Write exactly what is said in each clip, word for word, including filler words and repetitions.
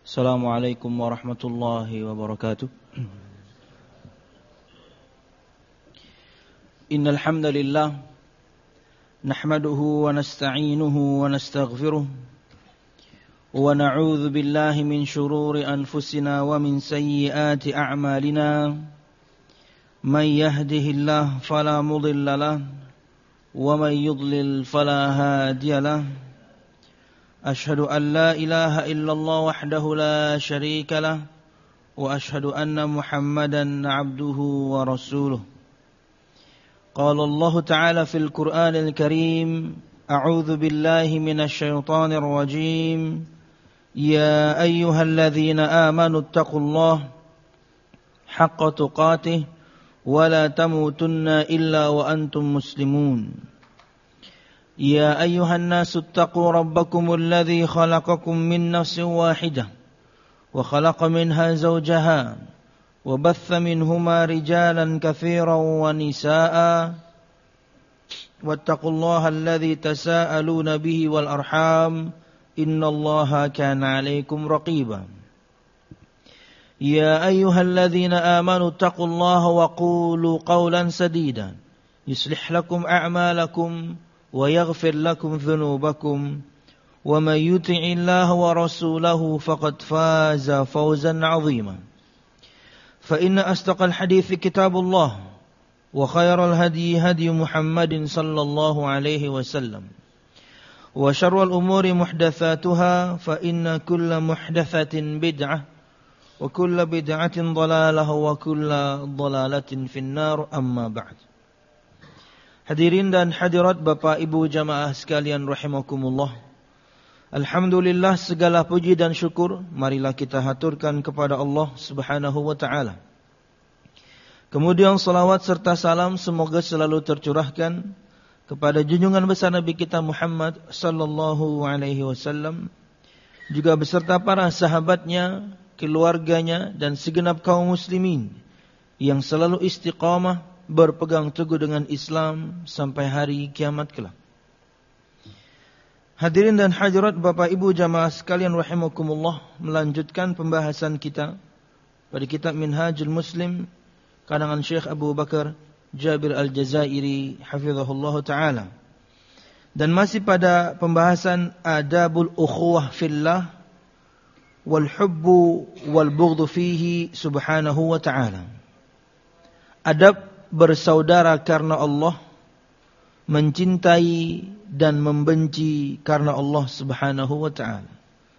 Assalamualaikum warahmatullahi wabarakatuh. Innal hamdalillah nahmaduhu wa nasta'inuhu wa nastaghfiruh wa na'udzu billahi min shururi anfusina wa min sayyiati a'malina. May yahdihillahu fala mudilla lahu wa may yudlil fala hadiya lahu. أشهد أن لا إله إلا الله وحده لا شريك له وأشهد أن محمدا عبده ورسوله. قال الله تعالى في القرآن الكريم أعوذ بالله من الشيطان الرجيم يا أيها الذين آمنوا اتقوا الله حق تقاته ولا تموتن إلا وأنتم مسلمون. يا أيها الناس اتقوا ربكم الذي خلقكم من نفس واحدة وخلق منها زوجها وبث منهما رجالا كثيرا ونساء واتقوا الله الذي تساءلون به والأرحام إن الله كان عليكم رقيبا. يا أيها الذين آمنوا اتقوا الله وقولوا قولا سديدا يصلح لكم أعمالكم ويغفر لكم ذنوبكم ومن يطع الله ورسوله فقد فاز فوزا عظيما. فإن أصدق الحديث كتاب الله وخير الهدي هدي محمد صلى الله عليه وسلم وشر الأمور محدثاتها فإن كل محدثة بدعة وكل بدعة ضلالة وكل ضلالة في النار. أما بعد. Hadirin dan hadirat Bapak Ibu jamaah sekalian rahimakumullah. Alhamdulillah, segala puji dan syukur marilah kita haturkan kepada Allah Subhanahu wa taala. Kemudian salawat serta salam semoga selalu tercurahkan kepada junjungan besar Nabi kita Muhammad sallallahu alaihi wasallam, juga beserta para sahabatnya, keluarganya dan segenap kaum muslimin yang selalu istiqamah berpegang teguh dengan Islam sampai hari kiamat kelak. Hadirin dan hadirat Bapak Ibu jamaah sekalian rahimakumullah, melanjutkan pembahasan kita pada kitab Minhajul Muslim karangan Syekh Abu Bakar Jabir Al-Jazairi hafizahullah ta'ala. Dan masih pada pembahasan adabul ukhuwah fillah wal hubbu wal bughdhu fihi subhanahu wa ta'ala. Adab bersaudara karena Allah, mencintai dan membenci karena Allah Subhanahu wa taala.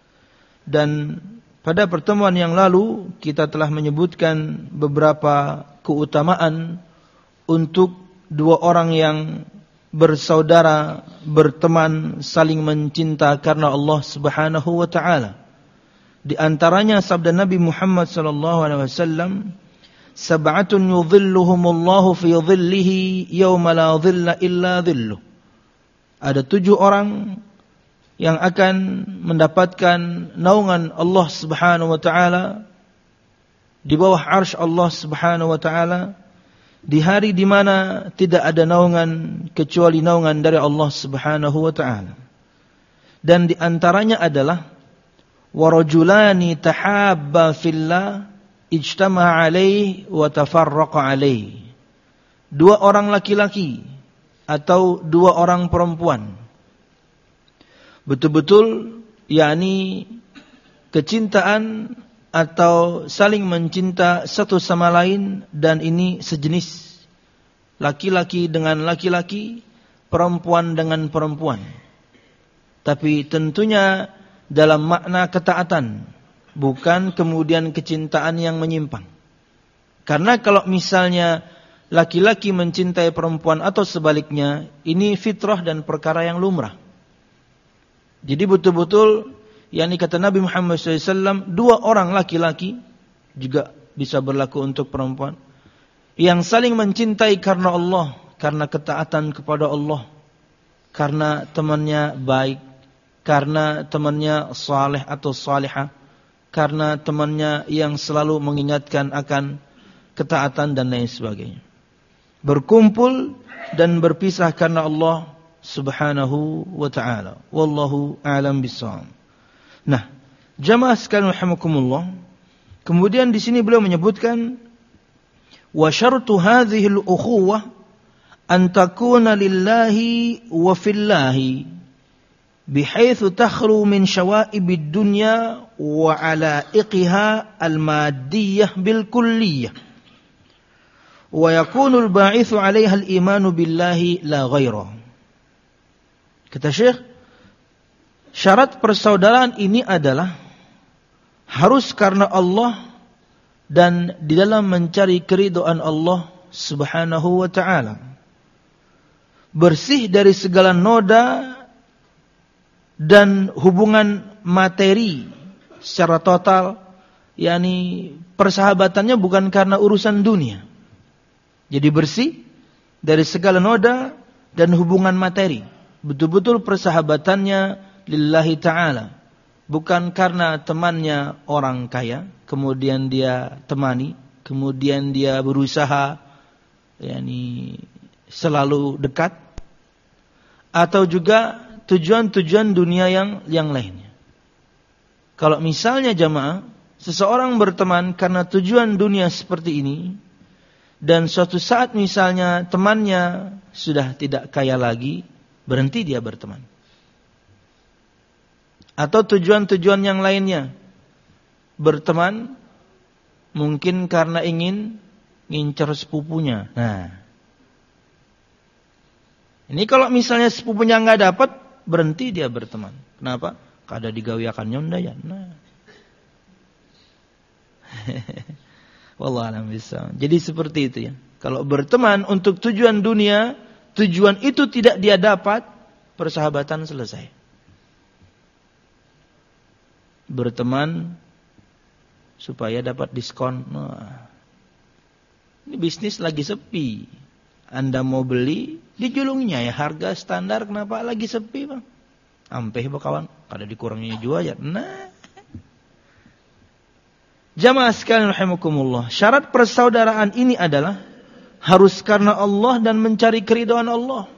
Dan pada pertemuan yang lalu kita telah menyebutkan beberapa keutamaan untuk dua orang yang bersaudara, berteman, saling mencinta karena Allah Subhanahu wa taala. Di antaranya sabda Nabi Muhammad sallallahu alaihi wasallam, Sab'atun yudhilluhumullahu fi dhillihi yawma la dhilla illa dhilluh. Ada tujuh orang yang akan mendapatkan naungan Allah Subhanahu wa taala di bawah arsy Allah Subhanahu wa taala di hari di mana tidak ada naungan kecuali naungan dari Allah Subhanahu wa taala. Dan di antaranya adalah warajulani tahabba fillah ijtama'a alaih wa tafarraqa alaih. Dua orang laki-laki atau dua orang perempuan betul-betul yakni kecintaan atau saling mencinta satu sama lain, dan ini sejenis, laki-laki dengan laki-laki, perempuan dengan perempuan, tapi tentunya dalam makna ketaatan, bukan kemudian kecintaan yang menyimpang. Karena kalau misalnya laki-laki mencintai perempuan atau sebaliknya, ini fitrah dan perkara yang lumrah. Jadi betul-betul, yakni kata Nabi Muhammad shallallahu alaihi wasallam, dua orang laki-laki, juga bisa berlaku untuk perempuan, yang saling mencintai karena Allah, karena ketaatan kepada Allah, karena temannya baik, karena temannya saleh atau salihah, karena temannya yang selalu mengingatkan akan ketaatan dan lain sebagainya. Berkumpul dan berpisah karena Allah Subhanahu wa ta'ala. Wallahu a'lam bishawab. Nah, Jamaah sekalian rahimakumullah. Kemudian di sini beliau menyebutkan wa syartu hadhihi al-ukhuwah an takuna lillahi wa fillahi bihaitsu takhlu min syawa'ibid dunya wa ala'iqiha al-maddiyah bil kulliyah wa yakunu al-ba'itsu 'alaiha al-imanu billahi la ghaira. Kata Syekh, syarat persaudaraan ini adalah harus karena Allah dan di dalam mencari keridhaan Allah Subhanahu wa ta'ala. Bersih dari segala noda dan hubungan materi secara total, yakni persahabatannya bukan karena urusan dunia. Jadi bersih dari segala noda dan hubungan materi. Betul-betul persahabatannya lillahi ta'ala. Bukan karena temannya orang kaya, kemudian dia temani, kemudian dia berusaha yakni selalu dekat, atau juga tujuan-tujuan dunia yang yang lainnya. Kalau misalnya jamaah, seseorang berteman karena tujuan dunia seperti ini, dan suatu saat misalnya temannya sudah tidak kaya lagi, berhenti dia berteman. Atau tujuan-tujuan yang lainnya, berteman mungkin karena ingin ngincer sepupunya. Nah, ini kalau misalnya sepupunya nggak dapat, berhenti dia berteman. Kenapa? Kada digawiakan nyonda ya. Nah, wallah alam bisa. Jadi seperti itu ya. Kalau berteman untuk tujuan dunia, tujuan itu tidak dia dapat, persahabatan selesai. Berteman supaya dapat diskon. Nah, ini bisnis lagi sepi. Anda mau beli, dijulungnya ya harga standar, kenapa lagi sepi bang? Ampeh bakawan, kada dikuranginya juga ya. Nah, jamaah sekalian rahimakumullah, syarat persaudaraan ini adalah harus karena Allah dan mencari keridhaan Allah.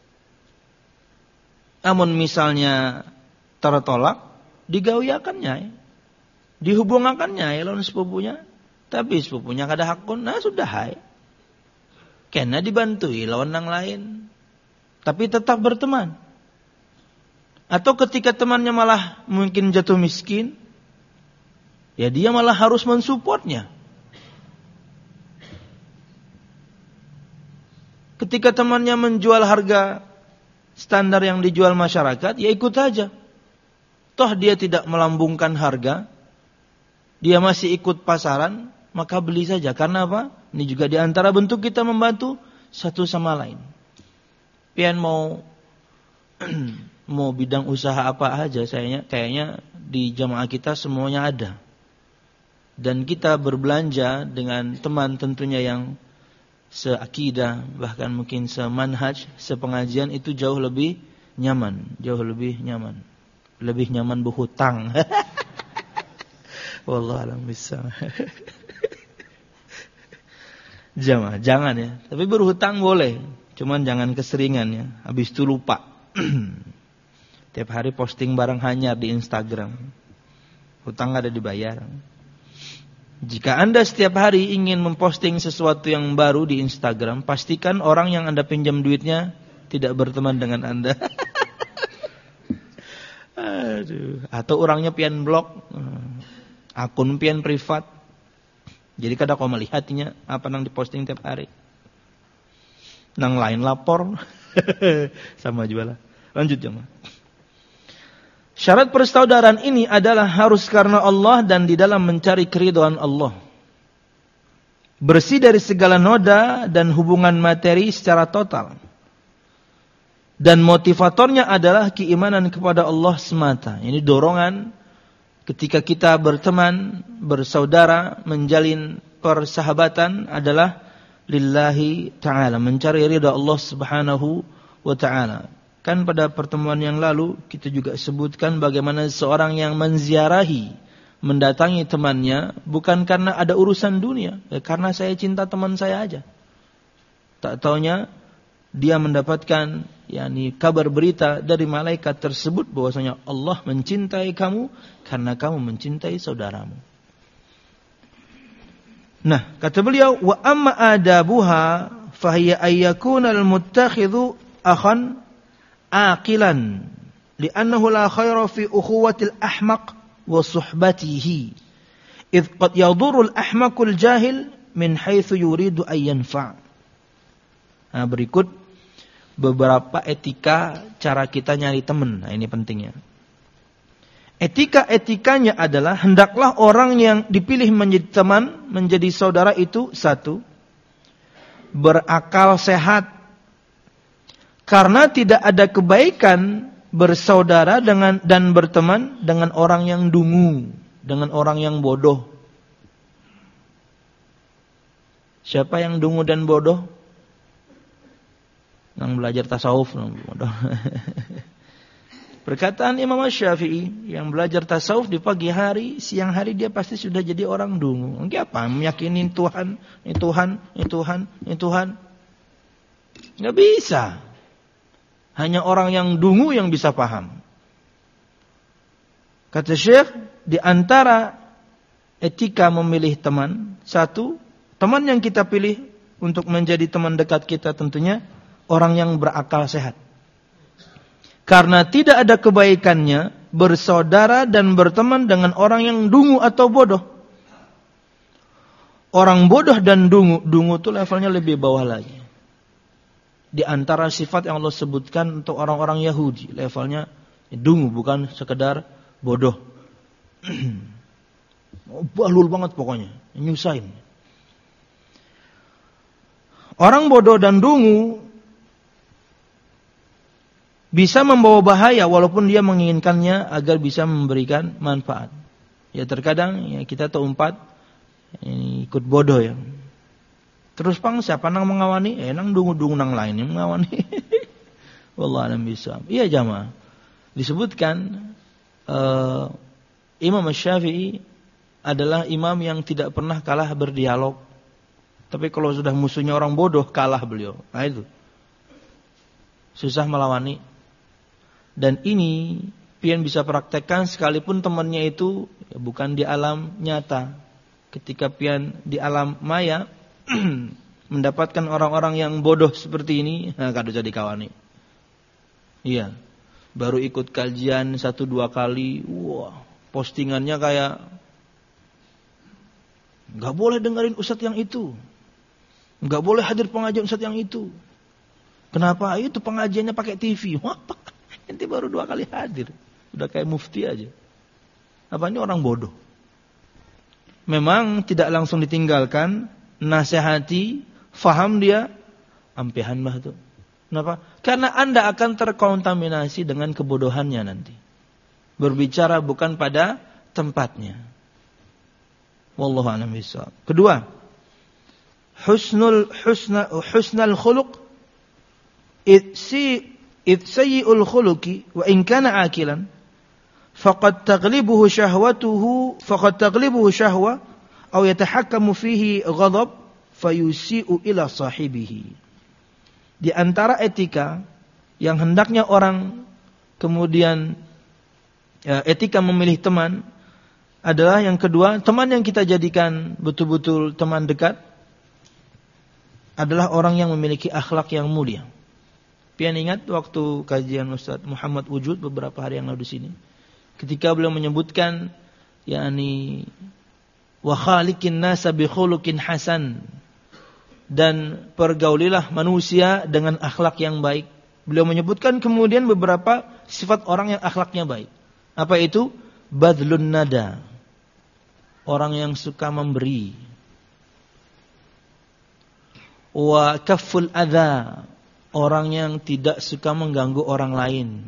Namun misalnya tertolak, digawiakannya, dihubungakannya ya lawan sepupunya, tapi sepupunya kada hakun, nah sudah hai, kena dibantui lawan yang lain, tapi tetap berteman. Atau ketika temannya malah mungkin jatuh miskin, ya dia malah harus mensupportnya. Ketika temannya menjual harga standar yang dijual masyarakat, ya ikut aja. Toh dia tidak melambungkan harga, dia masih ikut pasaran, maka beli saja. Karena apa? Ini juga di antara bentuk kita membantu satu sama lain. Pian mau mau bidang usaha apa aja, sayanya kayaknya di jamaah kita semuanya ada. Dan kita berbelanja dengan teman tentunya yang seakidah, bahkan mungkin semanhaj, sepengajian, itu jauh lebih nyaman, jauh lebih nyaman. Lebih nyaman berhutang. Wallah alam bisa. Jangan, jangan ya. Tapi berhutang boleh, cuman jangan keseringan ya. Habis itu lupa. Tiap hari posting barang hanyar di Instagram. Hutang ada dibayar. Jika Anda setiap hari ingin memposting sesuatu yang baru di Instagram, pastikan orang yang Anda pinjam duitnya tidak berteman dengan Anda. Aduh. Atau orangnya pian blok, akun pian privat. Jadi kada kau melihatnya apa nang diposting tiap hari. Nang lain lapor. Sama juga lah. Lanjut jemaah. Syarat persaudaraan ini adalah harus karena Allah dan di dalam mencari keridhaan Allah. Bersih dari segala noda dan hubungan materi secara total. Dan motivatornya adalah keimanan kepada Allah semata. Ini dorongan ketika kita berteman, bersaudara, menjalin persahabatan adalah lillahi ta'ala, mencari ridha Allah subhanahu wa ta'ala. Kan pada pertemuan yang lalu kita juga sebutkan bagaimana seorang yang menziarahi, mendatangi temannya bukan karena ada urusan dunia, ya karena saya cinta teman saya aja. Tak taunya dia mendapatkan yakni kabar berita dari malaikat tersebut bahwasanya Allah mencintai kamu karena kamu mencintai saudaramu. Nah, kata beliau, wa amma adabuha fahiya ayyakuna al-muttakhidhu akhan aqilan li'annahu la khaira fi ukhuwatil ahmaq wa suhbatihi idh qad yadurru al-ahmaqul jahil min haitsu yuridu an yanfa'. Nah, berikut beberapa etika cara kita nyari teman. Nah, ini pentingnya. Etika-etikanya adalah hendaklah orang yang dipilih menjadi teman, menjadi saudara itu satu, berakal sehat. Karena tidak ada kebaikan bersaudara dengan dan berteman dengan orang yang dungu, dengan orang yang bodoh. Siapa yang dungu dan bodoh? Yang belajar tasawuf bodoh. Perkataan Imam Syafi'i, yang belajar tasawuf di pagi hari, siang hari dia pasti sudah jadi orang dungu. Enggak apa? Meyakini Tuhan, ini Tuhan, ini Tuhan, ini Tuhan. Enggak bisa. Hanya orang yang dungu yang bisa paham. Kata Syekh, di antara etika memilih teman, satu, teman yang kita pilih untuk menjadi teman dekat kita tentunya orang yang berakal sehat. Karena tidak ada kebaikannya bersaudara dan berteman dengan orang yang dungu atau bodoh. Orang bodoh dan dungu, dungu itu levelnya lebih bawah lagi. Di antara sifat yang Allah sebutkan untuk orang-orang Yahudi, levelnya dungu, bukan sekedar bodoh. Bahlul banget pokoknya, nyusahin. Orang bodoh dan dungu bisa membawa bahaya walaupun dia menginginkannya agar bisa memberikan manfaat. Ya terkadang ya kita terumpat ini ikut bodoh ya. Terus pang siapa nang mengawani? Eh nang dungu-dungu nang lain yang mengawani. Wallahu a'lam bishawab. Iya jamaah. Disebutkan uh, Imam Syafi'i adalah imam yang tidak pernah kalah berdialog. Tapi kalau sudah musuhnya orang bodoh kalah beliau. Nah itu. Susah melawani. Dan ini pian bisa praktekkan sekalipun temannya itu ya, bukan di alam nyata. Ketika pian di alam maya mendapatkan orang-orang yang bodoh seperti ini, nah kado jadi kawani. Iya. Baru ikut kajian satu dua kali, wah, postingannya kayak enggak boleh dengerin ustadz yang itu. Enggak boleh hadir pengajian ustadz yang itu. Kenapa? Itu pengajiannya pakai T V. Wah, nanti baru dua kali hadir. Sudah kayak mufti aja. Apa ini orang bodoh? Memang tidak langsung ditinggalkan. Nasihati. Faham dia. Ampihan bah itu. Kenapa? Karena anda akan terkontaminasi dengan kebodohannya nanti. Berbicara bukan pada tempatnya. Wallahu a'lam bishawab. Kedua. Husnul, husna, husnal khuluq. Si إذ سيء الخلق وإن كان عاقلا فقد تغلبه شهوته فقد تغلبه شهوة أو يتحكم فيه غضب فيسيء إلى صاحبه. Di antara etika yang hendaknya orang kemudian ya, etika memilih teman adalah yang kedua, teman yang kita jadikan betul-betul teman dekat adalah orang yang memiliki akhlak yang mulia. Pian ingat waktu kajian Ustaz Muhammad Wujud beberapa hari yang lalu di sini, ketika beliau menyebutkan yakni wa khaliqin nasa bi khuluqin hasan, dan pergaulilah manusia dengan akhlak yang baik. Beliau menyebutkan kemudian beberapa sifat orang yang akhlaknya baik. Apa itu? Badlun nada, orang yang suka memberi. Wa kafful adza, orang yang tidak suka mengganggu orang lain.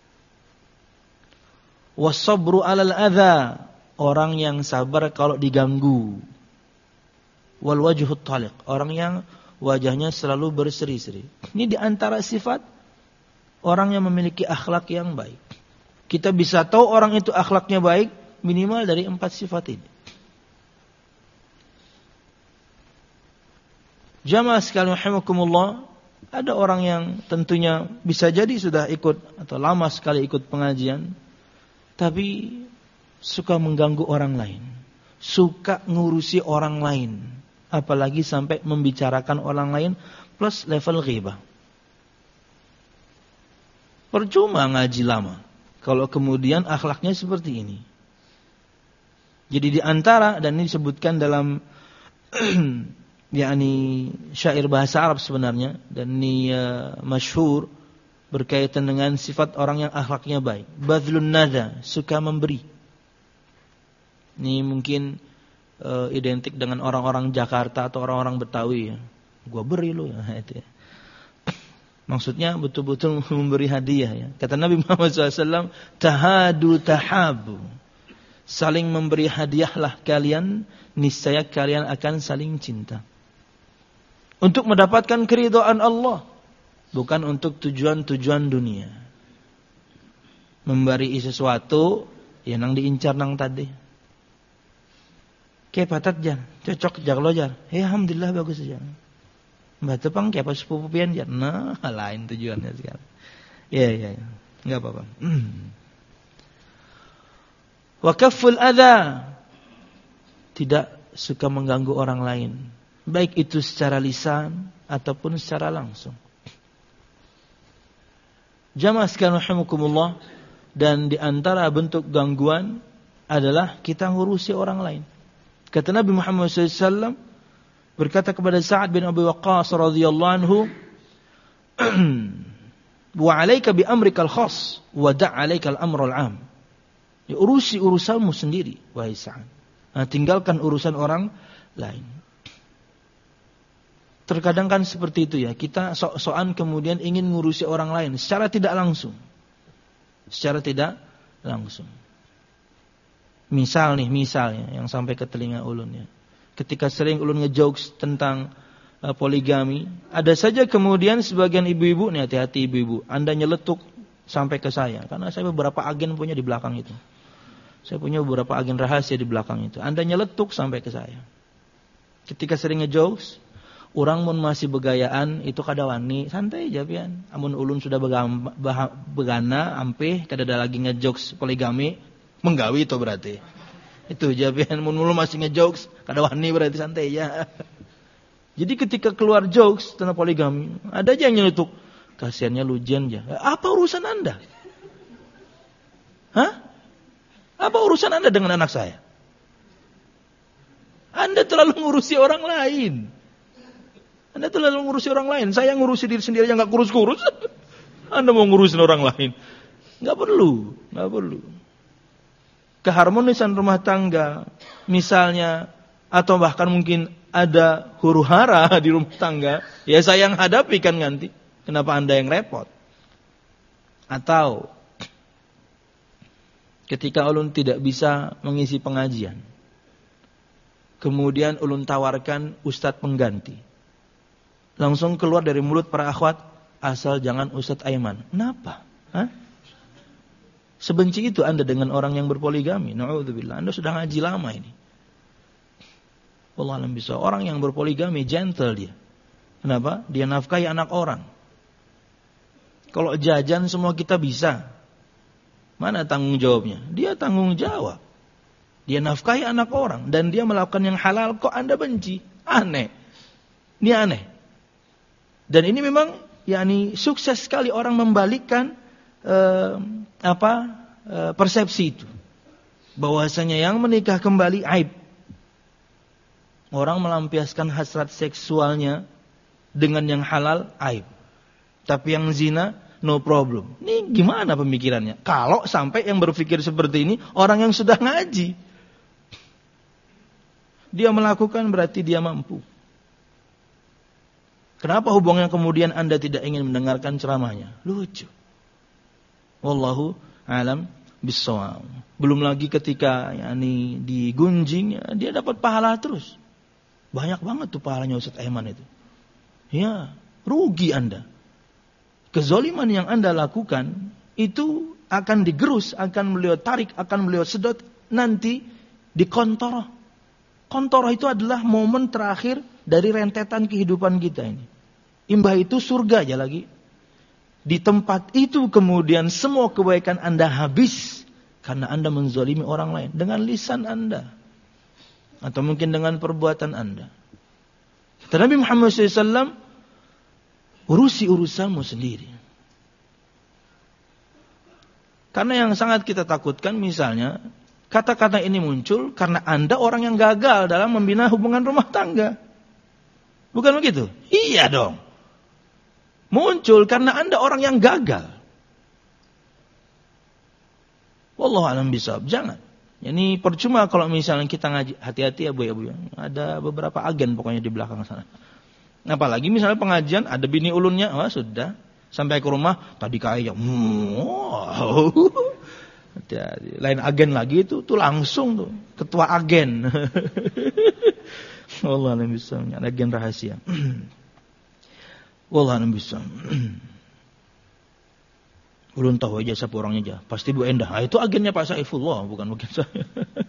Wasabru alal adza, orang yang sabar kalau diganggu. Wal wajhut taliq, orang yang wajahnya selalu berseri-seri. Ini di antara sifat orang yang memiliki akhlak yang baik. Kita bisa tahu orang itu akhlaknya baik minimal dari empat sifat ini. Jamaah sekalian rahimakumullah, Ada orang yang tentunya bisa jadi sudah ikut atau lama sekali ikut pengajian, tapi suka mengganggu orang lain, suka ngurusi orang lain, apalagi sampai membicarakan orang lain plus level ghibah. Percuma ngaji lama kalau kemudian akhlaknya seperti ini. Jadi di antara, dan ini disebutkan dalam yakni syair bahasa Arab sebenarnya, dan ini uh, masyhur berkaitan dengan sifat orang yang akhlaknya baik. Badlun nada, suka memberi. Ini mungkin uh, identik dengan orang-orang Jakarta atau orang-orang Betawi ya. Gua beri lu ya, itu ya. Maksudnya betul-betul memberi hadiah ya. Kata Nabi Muhammad shallallahu alaihi wasallam, tahadu tahabu. Saling memberi hadiahlah kalian, niscaya kalian akan saling cinta. Untuk mendapatkan keridhaan Allah, bukan untuk tujuan-tujuan dunia. Memberi sesuatu, ya nang diincar nang tadi. Kayak patat jan, cocok jak lo jan. Ya alhamdulillah bagus aja. Mbak tepang kayak pas sepupu pian jan. Nah, lain tujuannya sekarang. Ya ya ya, enggak apa-apa. Wa kafful adza, tidak suka mengganggu orang lain, baik itu secara lisan ataupun secara langsung. Jamaah sekalian rahimakumullah, dan di antara bentuk gangguan adalah kita ngurusi orang lain. Kata Nabi Muhammad shallallahu alaihi wasallam berkata kepada Sa'ad bin Abi Waqqas radhiyallahu anhu, wa 'alaika bi amrikal khas wa da' 'alaikal amrul 'am. Ya, urusi urusanmu sendiri wahai Sa'ad. Nah, tinggalkan urusan orang lain. Terkadang kan seperti itu ya, kita sok-sokan kemudian ingin ngurusi orang lain secara tidak langsung. Secara tidak langsung. Misal nih, misalnya yang sampai ke telinga ulun ya. Ketika sering ulun ngejokes tentang uh, poligami, ada saja kemudian sebagian ibu-ibu, nih hati-hati ibu-ibu, Anda nyeletuk sampai ke saya, karena saya beberapa agen punya di belakang itu. Saya punya beberapa agen rahasia di belakang itu. Anda nyeletuk sampai ke saya. Ketika sering ngejokes, orang mun masih begayaan itu kada wani, santai aja pian. Amun ulun sudah begam, bah, begana, ampeh kada ada lagi ngejokes poligami, menggawi itu berarti. Itu aja pian. Mun ulun masih ngejokes, kada wani berarti santai aja. Jadi ketika keluar jokes tentang poligami, ada aja yang nyeletuk. Kasiannya lujian aja. Apa urusan Anda? Hah? Apa urusan Anda dengan anak saya? Anda terlalu ngurusi orang lain. Anda terlalu ngurusi orang lain. Saya ngurusi diri sendiri aja nggak kurus-kurus. Anda mau ngurusin orang lain? Nggak perlu, nggak perlu. Keharmonisan rumah tangga, misalnya, atau bahkan mungkin ada huru hara di rumah tangga, ya saya yang hadapi kan nanti. Kenapa Anda yang repot? Atau ketika ulun tidak bisa mengisi pengajian, kemudian ulun tawarkan ustadz pengganti, langsung keluar dari mulut para akhwat, asal jangan Ustadz Aiman. Kenapa? Hah? Sebenci itu Anda dengan orang yang berpoligami? Na'udzubillah, Anda sudah ngaji lama ini. Wallahualam bisa. Orang yang berpoligami gentle dia. Kenapa? Dia nafkahi anak orang. Kalau jajan semua kita bisa, mana tanggung jawabnya? Dia tanggung jawab. Dia nafkahi anak orang dan dia melakukan yang halal, kok Anda benci? Aneh. Ini aneh. Dan ini memang yakni sukses sekali orang membalikkan eh, apa eh, persepsi itu. Bahwasanya yang menikah kembali aib. Orang melampiaskan hasrat seksualnya dengan yang halal aib. Tapi yang zina no problem. Ini gimana pemikirannya? Kalau sampai yang berpikir seperti ini orang yang sudah ngaji. Dia melakukan berarti dia mampu. Kenapa hubungannya kemudian Anda tidak ingin mendengarkan ceramahnya? Lucu. Wallahu alam bissawab. Belum lagi ketika yakni digunjing, dia dapat pahala terus. Banyak banget tuh pahalanya Ustaz Aiman itu. Ya, rugi Anda. Kezoliman yang Anda lakukan itu akan digerus, akan beliau tarik, akan beliau sedot nanti di kontoroh. Kontoroh itu adalah momen terakhir dari rentetan kehidupan kita ini. Imbah itu surga aja lagi. Di tempat itu kemudian semua kebaikan Anda habis karena Anda menzalimi orang lain dengan lisan Anda atau mungkin dengan perbuatan Anda. Kata Nabi Muhammad shallallahu alaihi wasallam, urusi urusanmu sendiri. Karena yang sangat kita takutkan misalnya kata-kata ini muncul karena Anda orang yang gagal dalam membina hubungan rumah tangga. Bukan begitu? Iya dong. Muncul karena Anda orang yang gagal. Wallahu a'lam bishawab. Jangan. Ini percuma kalau misalnya kita ngaji. Hati-hati ya Bu ya Bu. Ada beberapa agen pokoknya di belakang sana. Apalagi misalnya pengajian ada bini ulunnya. Oh sudah. Sampai ke rumah tadi kayak wow. Lain agen lagi itu tuh langsung tuh ketua agen. Wallahu a'lam bishawab. Agen rahasia. Wallahu a'lam bishawab. Ulun tahu aja siapa orangnya aja. Pasti Bu Endah. Ah, itu agennya Pak Saifullah, bukan mungkin saya.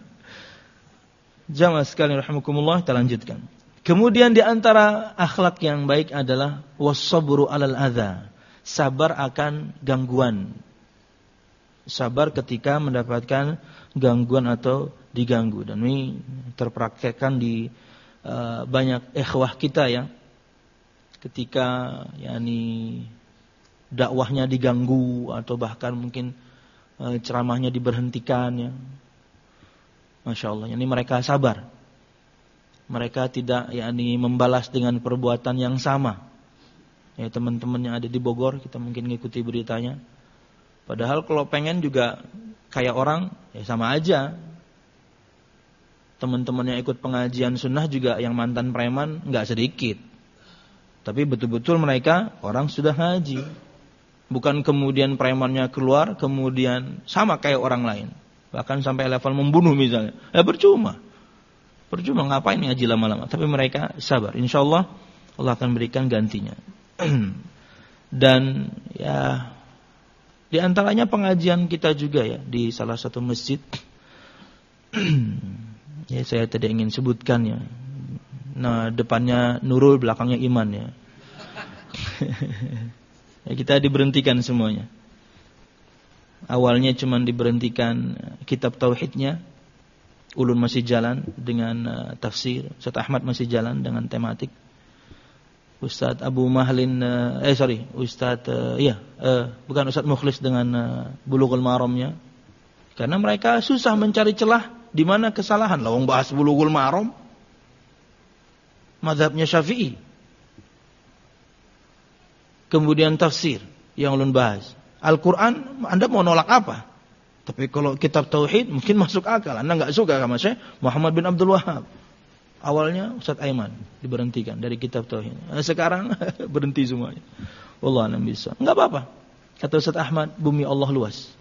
Jamaah sekalian rahimakumullah, kita lanjutkan. Kemudian di antara akhlak yang baik adalah was-sabru 'alal adza. Sabar akan gangguan. Sabar ketika mendapatkan gangguan atau diganggu. Dan ini terpraktekkan di uh, banyak ikhwah kita ya. Ketika yakni dakwahnya diganggu atau bahkan mungkin uh, ceramahnya diberhentikan ya. Masya Allah. Ini mereka sabar. Mereka tidak yakni membalas dengan perbuatan yang sama. Ya teman-teman yang ada di Bogor kita mungkin ngikuti beritanya. Padahal kalau pengen juga kayak orang ya sama aja. Teman-teman yang ikut pengajian sunnah juga yang mantan preman nggak sedikit. Tapi betul-betul mereka orang sudah ngaji. Bukan kemudian premannya keluar kemudian sama kayak orang lain. Bahkan sampai level membunuh misalnya. Ya percuma. Percuma ngapain ngaji lama-lama. Tapi mereka sabar. InsyaAllah Allah akan berikan gantinya. Dan ya di antaranya pengajian kita juga ya di salah satu masjid. Ya saya tidak ingin sebutkan ya. Nah depannya Nurul, belakangnya Iman ya. Ya kita diberhentikan semuanya. Awalnya cuma diberhentikan kitab tauhidnya. Ulun masih jalan dengan uh, tafsir. Ustaz Ahmad masih jalan dengan tematik. Ustaz Abu Mahlin uh, eh sorry, Ustaz uh, iya, uh, bukan Ustaz Mukhlis dengan uh, Bulughul Maramnya. Karena mereka susah mencari celah di mana kesalahan. Lawang bahas Bulughul Maram. Mazhabnya Syafi'i. Kemudian tafsir yang ulun bahas. Al-Quran, Anda mau nolak apa? Tapi kalau kitab tauhid mungkin masuk akal. Anda enggak suka sama Syekh Muhammad bin Abdul Wahhab. Awalnya Ustaz Aiman diberhentikan dari kitab tauhid. Sekarang berhenti semuanya. Wallahu a'lam bishawab. Enggak apa-apa. Kata Ustaz Ahmad, bumi Allah luas.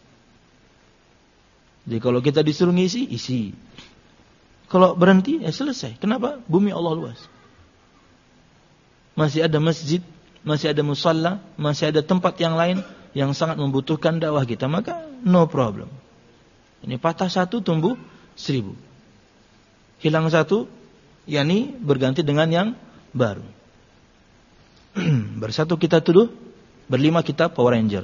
Jadi kalau kita disuruh ngisi, isi. Kalau berhenti, ya selesai. Kenapa? Bumi Allah luas. Masih ada masjid, masih ada musalla, masih ada tempat yang lain yang sangat membutuhkan dakwah kita, maka no problem. Ini patah satu tumbuh seribu. Hilang satu, yakni berganti dengan yang baru. Bersatu kita tuduh, berlima kita Power Ranger.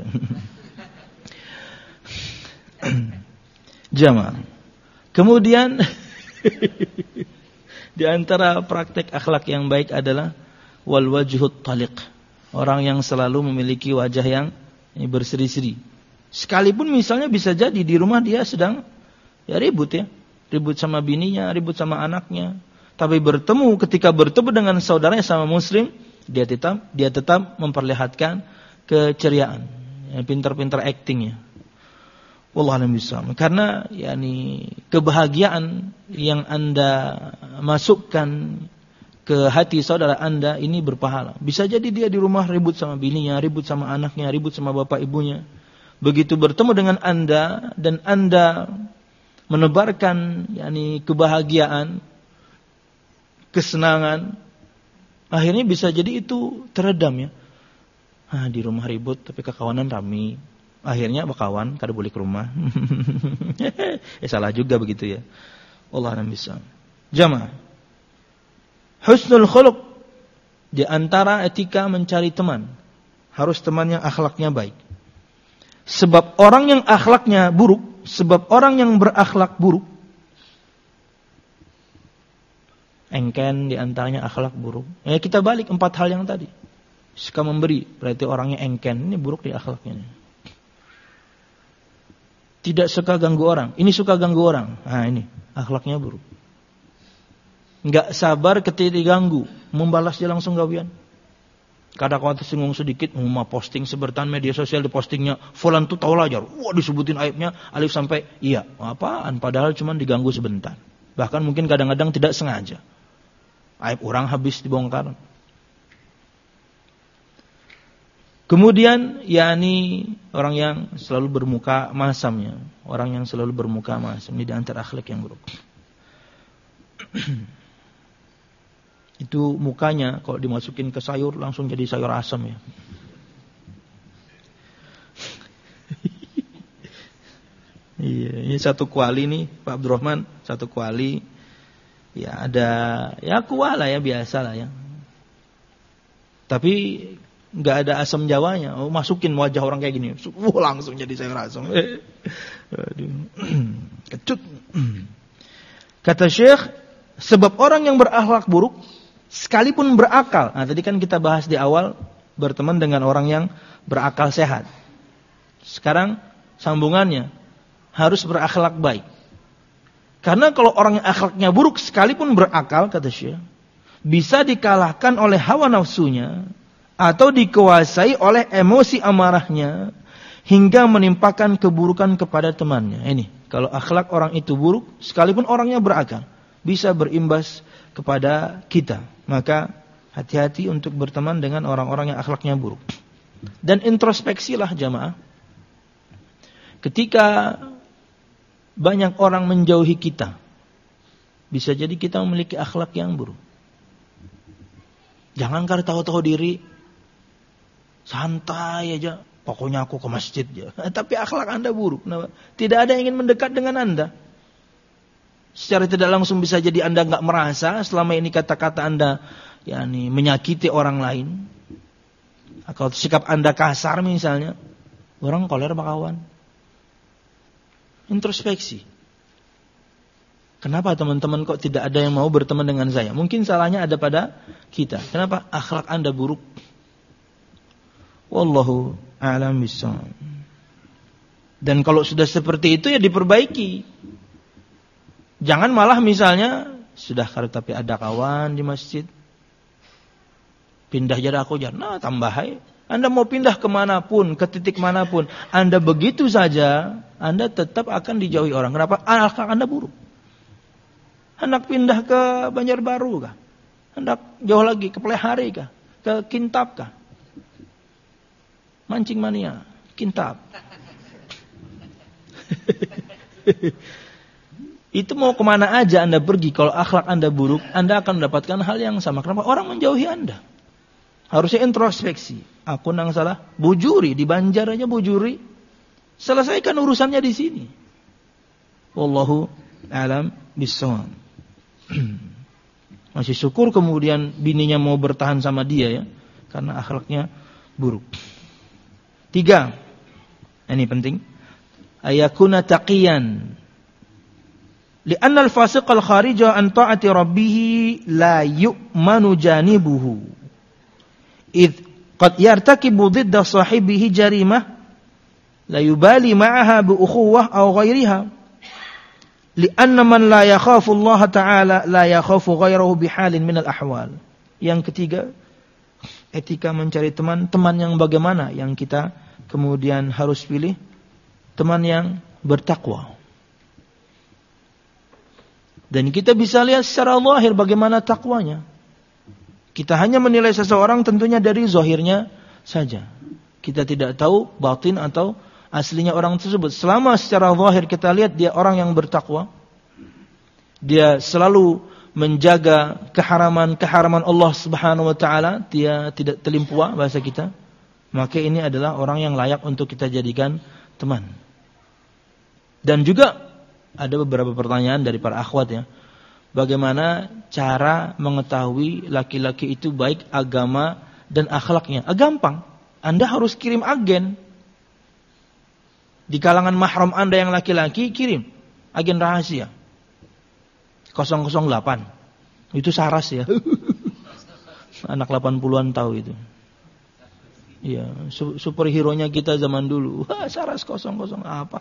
Jamaah. Kemudian di antara praktek akhlak yang baik adalah wal wajhut taliq. Orang yang selalu memiliki wajah yang ini berseri-seri. Sekalipun misalnya bisa jadi di rumah dia sedang ya ribut ya. Ribut sama bininya, ribut sama anaknya. Tapi bertemu, ketika bertemu dengan saudaranya sama muslim, dia tetap dia tetap memperlihatkan keceriaan. Ya, pintar-pintar acting ya. Wallahu a'lam bishawab. Karena yakni kebahagiaan yang Anda masukkan ke hati saudara Anda ini berpahala. Bisa jadi dia di rumah ribut sama bininya, ribut sama anaknya, ribut sama bapak ibunya. Begitu bertemu dengan Anda dan Anda menebarkan yakni kebahagiaan, kesenangan, akhirnya bisa jadi itu teredam ya. Ah, di rumah ribut tapi kekawanan rame. Akhirnya bakawan kada boleh ke rumah. Ya salah juga begitu ya. Allah a'lam bishawab. Jamaah. Husnul khuluq di antara etika mencari teman, harus teman yang akhlaknya baik. Sebab orang yang akhlaknya buruk, sebab orang yang berakhlak buruk, engken di antaranya akhlak buruk. Ya kita balik empat hal yang tadi. Suka memberi, berarti orangnya engken, ini buruk di akhlaknya. Tidak suka ganggu orang, ini suka ganggu orang. Nah ini, akhlaknya buruk. Enggak sabar ketika diganggu, membalas dia langsung gawian. Kadang kalau tersinggung sedikit, mau posting sebertan media sosial di postingnya, fulan tuh tahu lajar. Wah disebutin aibnya, alif sampai iya. Apaan? Padahal cuma diganggu sebentar. Bahkan mungkin kadang-kadang tidak sengaja. Aib orang habis dibongkar. Kemudian, yakni orang yang selalu bermuka masamnya, orang yang selalu bermuka masam, ini di antara akhlak yang buruk. Itu mukanya kalau dimasukin ke sayur langsung jadi sayur asam ya. Iya, ini satu kuali nih Pak Abdurrahman, satu kuali. Ya ada, ya kuala ya biasa lah ya. Tapi nggak ada asam Jawanya. Oh, masukin wajah orang kayak gini, wah langsung jadi sayur asam. Aduh, kecut. Kata Syekh, sebab orang yang berakhlak buruk sekalipun berakal. Nah, tadi kan kita bahas di awal berteman dengan orang yang berakal sehat. Sekarang sambungannya harus berakhlak baik. Karena kalau orang yang akhlaknya buruk sekalipun berakal, kata Syekh, bisa dikalahkan oleh hawa nafsunya atau dikuasai oleh emosi amarahnya hingga menimpakan keburukan kepada temannya. Ini, kalau akhlak orang itu buruk, sekalipun orangnya berakal, bisa berimbas kepada kita. Maka hati-hati untuk berteman dengan orang-orang yang akhlaknya buruk. Dan introspeksilah jamaah. Ketika banyak orang menjauhi kita, bisa jadi kita memiliki akhlak yang buruk. Jangan karena tahu-tahu diri, santai aja, pokoknya aku ke masjid ya. Tapi akhlak Anda buruk. Tidak ada yang ingin mendekat dengan Anda. Secara tidak langsung bisa jadi Anda enggak merasa selama ini kata-kata Anda yakni menyakiti orang lain. Atau sikap Anda kasar misalnya, orang koler bakawan. Introspeksi. Kenapa teman-teman kok tidak ada yang mau berteman dengan saya? Mungkin salahnya ada pada kita. Kenapa? Akhlak Anda buruk. Wallahu a'lam bishawab. Dan kalau sudah seperti itu ya diperbaiki. Jangan malah misalnya sudah kalau tapi ada kawan di masjid, pindah jadi aku jangan. Nah tambah hai. Anda mau pindah kemanapun, ke titik manapun, Anda begitu saja, Anda tetap akan dijauhi orang. Kenapa? Akhlak Anda buruk. Hendak pindah ke Banjarbaru kah? Hendak jauh lagi ke Plehari kah? Ke Kintab kah? Mancing mania, Kintab. Itu mau kemana aja Anda pergi, kalau akhlak Anda buruk, Anda akan mendapatkan hal yang sama. Kenapa? Orang menjauhi Anda. Harusnya introspeksi. Aku nang salah, bujuri, di Banjar aja bujuri. Selesaikan urusannya di sini. Wallahu a'lam bishawab. Masih syukur kemudian bininya mau bertahan sama dia ya, karena akhlaknya buruk. Tiga, ini penting. Ayakuna taqiyan. Li'anna al-fasiq al-kharija an ta'ati rabbih la yu'manu janibuhu. Idh qad yartakibu didda sahibihi jarimah la yubali ma'aha bi ukhuwah aw ghairiha. Li'anna man la yakhafu Allah Ta'ala la yakhafu ghairahu bihalin min al-ahwal. Yang ketiga, etika mencari teman, teman yang bagaimana yang kita kemudian harus pilih? Teman yang bertakwa. Dan kita bisa lihat secara zahir bagaimana takwanya. Kita hanya menilai seseorang tentunya dari zahirnya saja. Kita tidak tahu batin atau aslinya orang tersebut. Selama secara zahir kita lihat dia orang yang bertakwa, dia selalu menjaga keharaman-keharaman Allah Subhanahu wa taala, dia tidak telimpua bahasa kita, maka ini adalah orang yang layak untuk kita jadikan teman. Dan juga ada beberapa pertanyaan dari para akhwat ya. bagaimana cara mengetahui laki-laki itu baik agama dan akhlaknya. Ah, gampang. Anda harus kirim agen. Di kalangan mahram Anda yang laki-laki, kirim agen rahasia. nol nol delapan. Itu Saras ya. Anak delapan puluhan tahu itu. Iya, superhero-nya kita zaman dulu. Wah, Saras nol nol apa?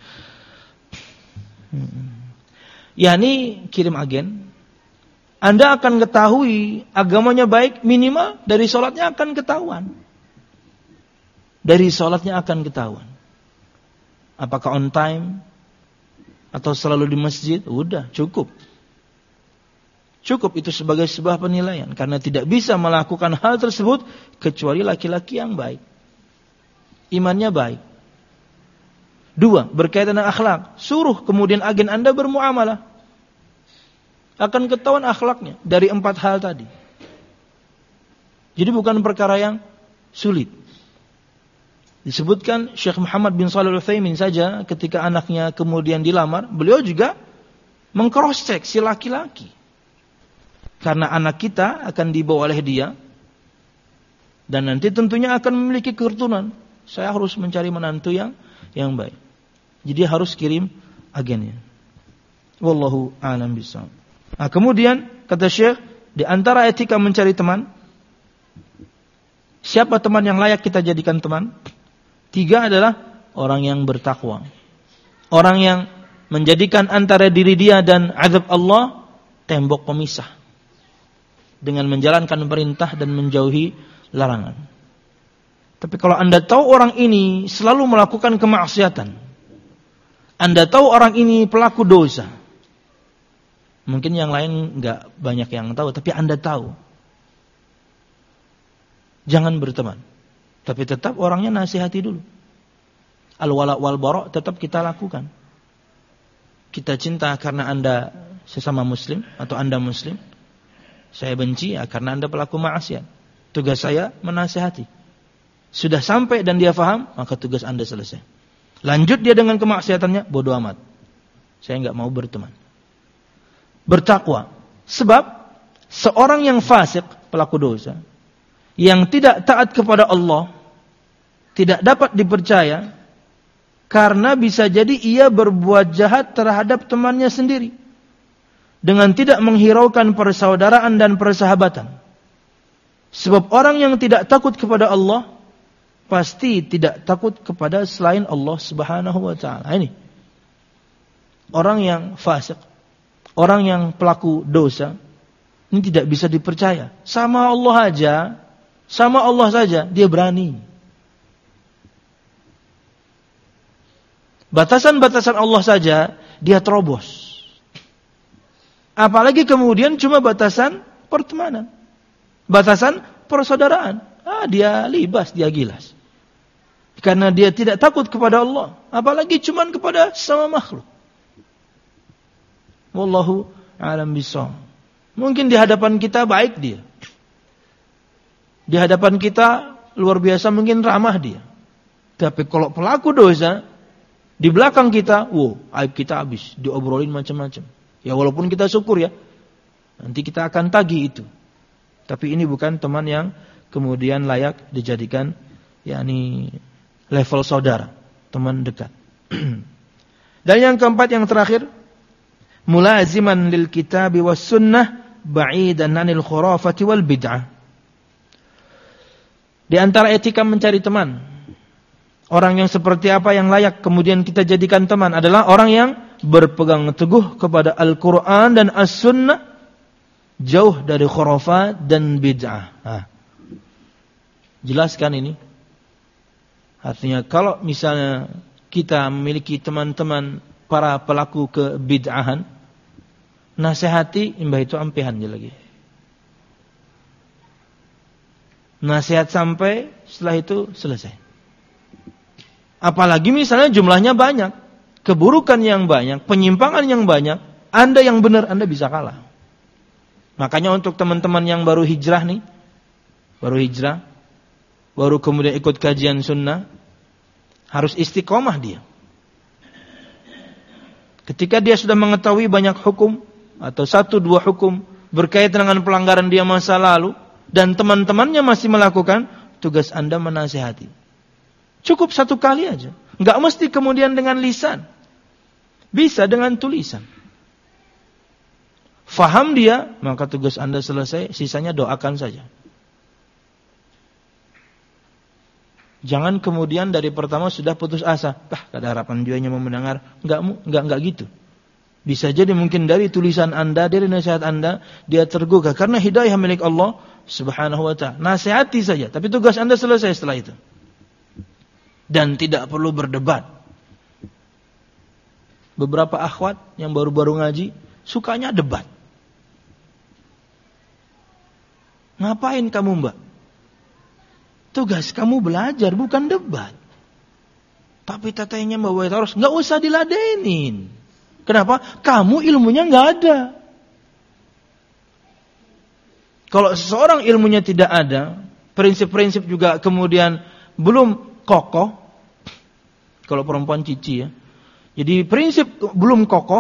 Ya, ini kirim agen. Anda akan ketahui agamanya baik, minimal dari sholatnya akan ketahuan. Dari sholatnya akan ketahuan. Apakah on time atau selalu di masjid? Udah, cukup. Cukup itu sebagai sebuah penilaian. Karena tidak bisa melakukan hal tersebut kecuali laki-laki yang baik. Imannya baik. Dua, berkaitan dengan akhlak. Suruh kemudian agen Anda bermuamalah. Akan ketahuan akhlaknya dari empat hal tadi. Jadi bukan perkara yang sulit. Disebutkan Syekh Muhammad bin Shalih Al-Utsaimin saja ketika anaknya kemudian dilamar, beliau juga meng-cross-check si laki-laki. Karena anak kita akan dibawa oleh dia dan nanti tentunya akan memiliki keturunan. Saya harus mencari menantu yang yang baik. Jadi harus kirim agennya. Wallahu a'lam bishawab. Nah, kemudian kata Syekh, di antara etika mencari teman, siapa teman yang layak kita jadikan teman? Tiga adalah orang yang bertakwa. Orang yang menjadikan antara diri dia dan azab Allah tembok pemisah. Dengan menjalankan perintah dan menjauhi larangan. Tapi kalau Anda tahu orang ini selalu melakukan kemaksiatan, Anda tahu orang ini pelaku dosa, mungkin yang lain enggak banyak yang tahu, tapi Anda tahu, jangan berteman. Tapi tetap orangnya nasihati dulu. Al-wala wal bara tetap kita lakukan. Kita cinta karena Anda sesama muslim atau Anda muslim. Saya benci ya karena Anda pelaku maksiat. Tugas saya menasihati. Sudah sampai dan dia faham, maka tugas Anda selesai. Lanjut dia dengan kemaksiatannya, bodoh amat. Saya enggak mau berteman. Bertakwa. Sebab seorang yang fasik, pelaku dosa, yang tidak taat kepada Allah, tidak dapat dipercaya karena bisa jadi ia berbuat jahat terhadap temannya sendiri dengan tidak menghiraukan persaudaraan dan persahabatan. Sebab orang yang tidak takut kepada Allah pasti tidak takut kepada selain Allah Subhanahu wa taala. Ini orang yang fasik, orang yang pelaku dosa, ini tidak bisa dipercaya. Sama Allah aja, sama Allah saja dia berani. Batasan-batasan Allah saja dia terobos. Apalagi kemudian cuma batasan pertemanan, batasan persaudaraan. Ah, dia libas, dia gilas. Karena dia tidak takut kepada Allah, apalagi cuma kepada sama makhluk. Wallahu a'lam bishawab. Mungkin di hadapan kita baik dia. Di hadapan kita luar biasa mungkin ramah dia. Tapi kalau pelaku dosa, di belakang kita, wow, aib kita habis, diobrolin macam-macam. Ya walaupun kita syukur ya, nanti kita akan tagih itu. Tapi ini bukan teman yang kemudian layak dijadikan yakni level saudara, teman dekat. Dan yang keempat, yang terakhir, mulaziman lil kitabi was sunnah ba'idan 'anil khurafati wal bid'ah. Di antara etika mencari teman, orang yang seperti apa yang layak kemudian kita jadikan teman adalah orang yang berpegang teguh kepada Al-Quran dan As-Sunnah, jauh dari khurafat dan bid'ah. Nah, jelaskan ini. Artinya kalau misalnya kita memiliki teman-teman para pelaku kebid'ahan, nasihati, imbah itu ampehan je lagi. Nasihat sampai, setelah itu selesai. Apalagi misalnya jumlahnya banyak, keburukan yang banyak, penyimpangan yang banyak, Anda yang benar, Anda bisa kalah. Makanya untuk teman-teman yang baru hijrah nih, baru hijrah, baru kemudian ikut kajian sunnah, harus istiqomah dia. Ketika dia sudah mengetahui banyak hukum, atau satu dua hukum berkaitan dengan pelanggaran dia masa lalu dan teman-temannya masih melakukan, tugas Anda menasihati. Cukup satu kali aja. Enggak mesti kemudian dengan lisan. Bisa dengan tulisan. Faham dia, maka tugas Anda selesai, sisanya doakan saja. Jangan kemudian dari pertama sudah putus asa. Ah, ada harapan dia mau mendengar. Enggak, enggak, enggak gitu. Bisa jadi mungkin dari tulisan Anda, dari nasihat Anda, dia tergugah. Karena hidayah milik Allah subhanahu wa ta'ala. Nasihati saja, tapi tugas Anda selesai setelah itu. Dan tidak perlu berdebat. Beberapa akhwat yang baru-baru ngaji, sukanya debat. Ngapain kamu mbak? Tugas kamu belajar, bukan debat. Tapi tatanya mbak Wai Taros, gak usah diladenin. Kenapa? Kamu ilmunya gak ada. Kalau seseorang ilmunya tidak ada, prinsip-prinsip juga kemudian belum kokoh. Kalau perempuan cici ya. Jadi prinsip belum kokoh.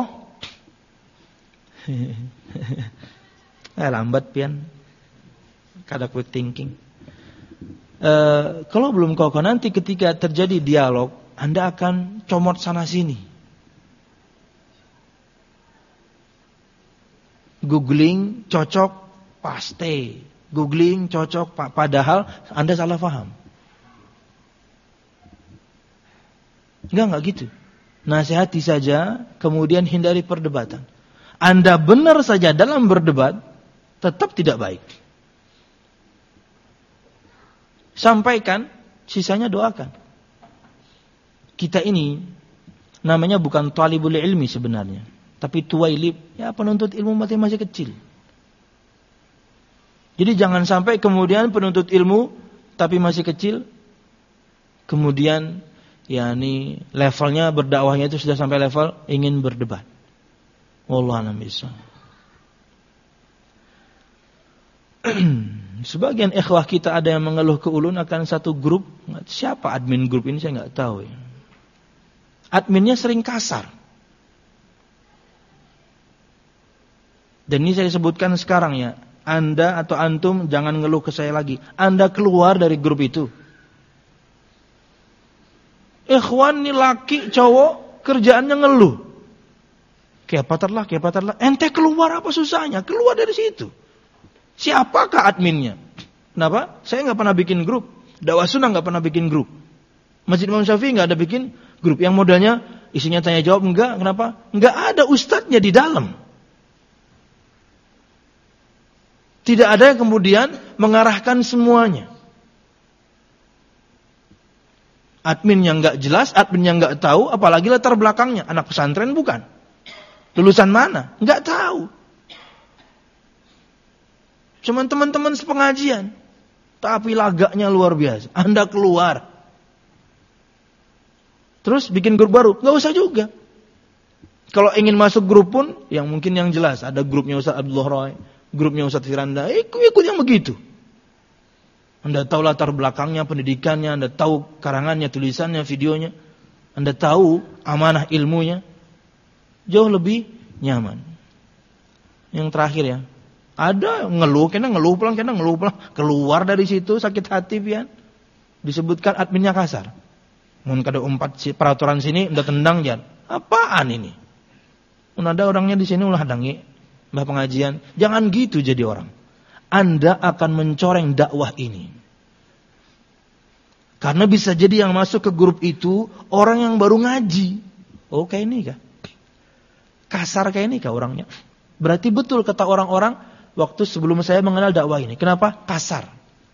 eh, lambat pian. Kada quick thinking. E, kalau belum kokoh, nanti ketika terjadi dialog, Anda akan comot sana sini. Googling cocok pasti. Googling cocok padahal Anda salah paham. Enggak, enggak gitu. Nasihati saja, kemudian hindari perdebatan. Anda benar saja dalam berdebat, tetap tidak baik. Sampaikan, sisanya doakan. Kita ini namanya bukan talibul ilmi sebenarnya, tapi tuwailib, ya penuntut ilmu masih masih kecil. Jadi jangan sampai kemudian penuntut ilmu tapi masih kecil, kemudian ya ini levelnya berdakwahnya itu sudah sampai level ingin berdebat. Wallahu a'lam bishawab. Sebagian ikhwah kita ada yang mengeluh ke ulun akan satu grup. Siapa admin grup ini saya nggak tahu ya. Adminnya sering kasar. Dan ini saya sebutkan sekarang ya. Anda atau antum jangan ngeluh ke saya lagi. Anda keluar dari grup itu. Ikhwan ini laki cowok kerjaannya ngeluh. Kayak patarlah, kayak patarlah. Ente keluar apa susahnya? Keluar dari situ. Siapakah adminnya? Kenapa? Saya nggak pernah bikin grup. Dakwah Sunnah nggak pernah bikin grup. Masjid Imam Syafi'i nggak ada bikin grup. Yang modalnya isinya tanya jawab, enggak. Kenapa? Nggak ada ustadznya di dalam. Tidak ada yang kemudian mengarahkan semuanya. Admin yang nggak jelas, admin yang nggak tahu, apalagi latar belakangnya. Anak pesantren bukan? Lulusan mana? Nggak tahu. Cuma teman-teman sepengajian. Tapi lagaknya luar biasa. Anda keluar. Terus bikin grup baru. Nggak usah juga. Kalau ingin masuk grup pun, yang mungkin yang jelas. Ada grupnya Ustaz Abdullah Roy. Grupnya Ustaz Firanda. Ikut-ikut yang begitu. Anda tahu latar belakangnya, pendidikannya. Anda tahu karangannya, tulisannya, videonya. Anda tahu amanah ilmunya. Jauh lebih nyaman. Yang terakhir ya. Ada ngeluh, kena ngeluh pulang, kena ngeluh pulang. Keluar dari situ sakit hati pian. Disebutkan adminnya kasar. Mun kada umpat peraturan sini udah tendang jan. Apaan ini? Mun ada orangnya di sini ulah hadangi mbah pengajian. Jangan gitu jadi orang. Anda akan mencoreng dakwah ini. Karena bisa jadi yang masuk ke grup itu orang yang baru ngaji. Oh kayak ini kah? Kasar kayak ini kah orangnya? Berarti betul kata orang-orang waktu sebelum saya mengenal dakwah ini. Kenapa? Kasar.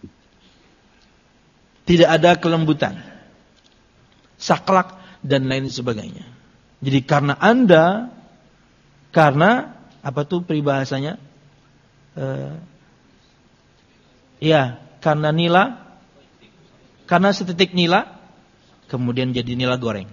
Tidak ada kelembutan. Saklak dan lain sebagainya. Jadi karena Anda, karena apa tuh peribahasanya? Uh, ya, karena nila, karena setitik nila, kemudian jadi nila goreng.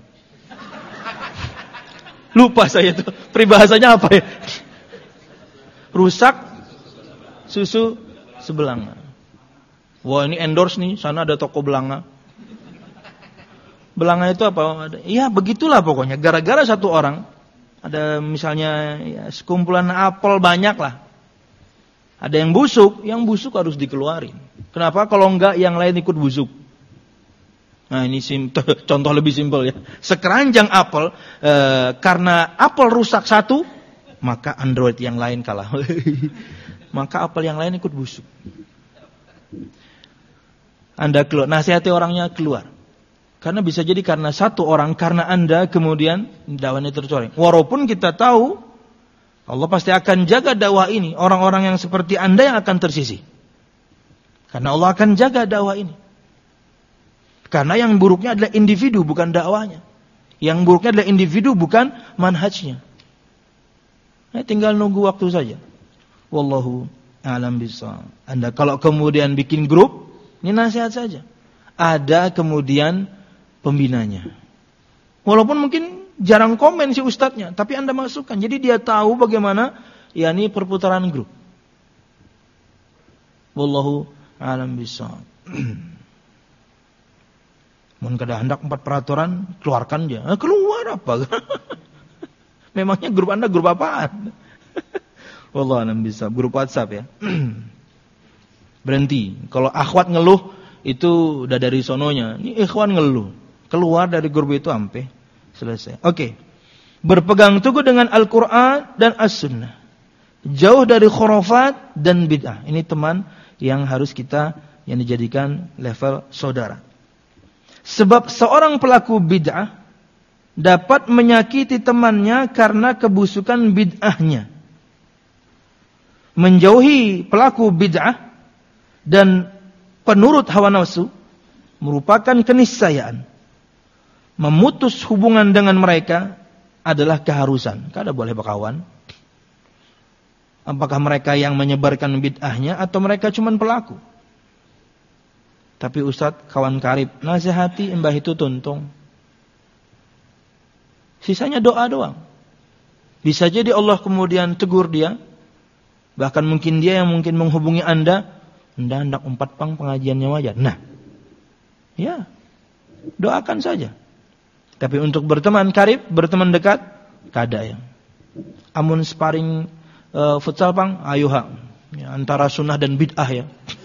Lupa saya tuh peribahasanya apa ya? Rusak susu sebelanga. Wah ini endorse nih, sana ada toko belanga. Belanga itu apa? Iya begitulah pokoknya. Gara-gara satu orang Ada misalnya ya, sekumpulan apel banyak lah. Ada yang busuk, yang busuk harus dikeluarin. Kenapa? Kalau enggak yang lain ikut busuk. Nah ini sim- contoh lebih simpel ya. Sekeranjang apel, e, karena apel rusak satu, maka Android yang lain kalah. Maka apel yang lain ikut busuk. Anda keluar, nasihati orangnya keluar. Karena bisa jadi karena satu orang, karena Anda kemudian dakwahnya tercoreng. Walaupun kita tahu Allah pasti akan jaga dakwah ini. Orang-orang yang seperti Anda yang akan tersisih. Karena Allah akan jaga dakwah ini. Karena yang buruknya adalah individu, bukan dakwahnya. Yang buruknya adalah individu, bukan manhajnya. Nah, tinggal nunggu waktu saja. Wallahu a'lam bishawab. Anda kalau kemudian bikin grup, ini nasihat saja. Ada kemudian pembinanya. Walaupun mungkin jarang komen si ustadznya, tapi Anda masukkan. Jadi dia tahu bagaimana ya ini perputaran grup. Wallahu a'lam bishawab. Mun kada hendak empat peraturan, keluarkan dia. Eh, keluar apa? Memangnya grup Anda grup apaan? Wallahu a'lam bishawab. Grup WhatsApp ya. Berhenti. Kalau akhwat ngeluh itu udah dari sononya. Ini ikhwan ngeluh. Keluar dari grup itu sampai selesai. Oke. Okay. Berpegang teguh dengan Al-Qur'an dan As-Sunnah. Jauh dari khurafat dan bid'ah. Ini teman yang harus kita yang dijadikan level saudara. Sebab seorang pelaku bid'ah dapat menyakiti temannya karena kebusukan bid'ahnya. Menjauhi pelaku bid'ah dan penurut hawa nafsu merupakan keniscayaan. Memutus hubungan dengan mereka adalah keharusan. Kada boleh berkawan. Apakah mereka yang menyebarkan bid'ahnya atau mereka cuma pelaku? Tapi Ustaz, kawan karib, nasihati mbah itu tuntung. Sisanya doa doang. Bisa jadi Allah kemudian tegur dia. Bahkan mungkin dia yang mungkin menghubungi Anda. Anda hendak umpat pang pengajiannya wajar. Nah, ya, doakan saja. Tapi untuk berteman karib, berteman dekat, kada yang. Amun sparring uh, futsal pang, ayo ha. Ya, antara sunnah dan bid'ah ya.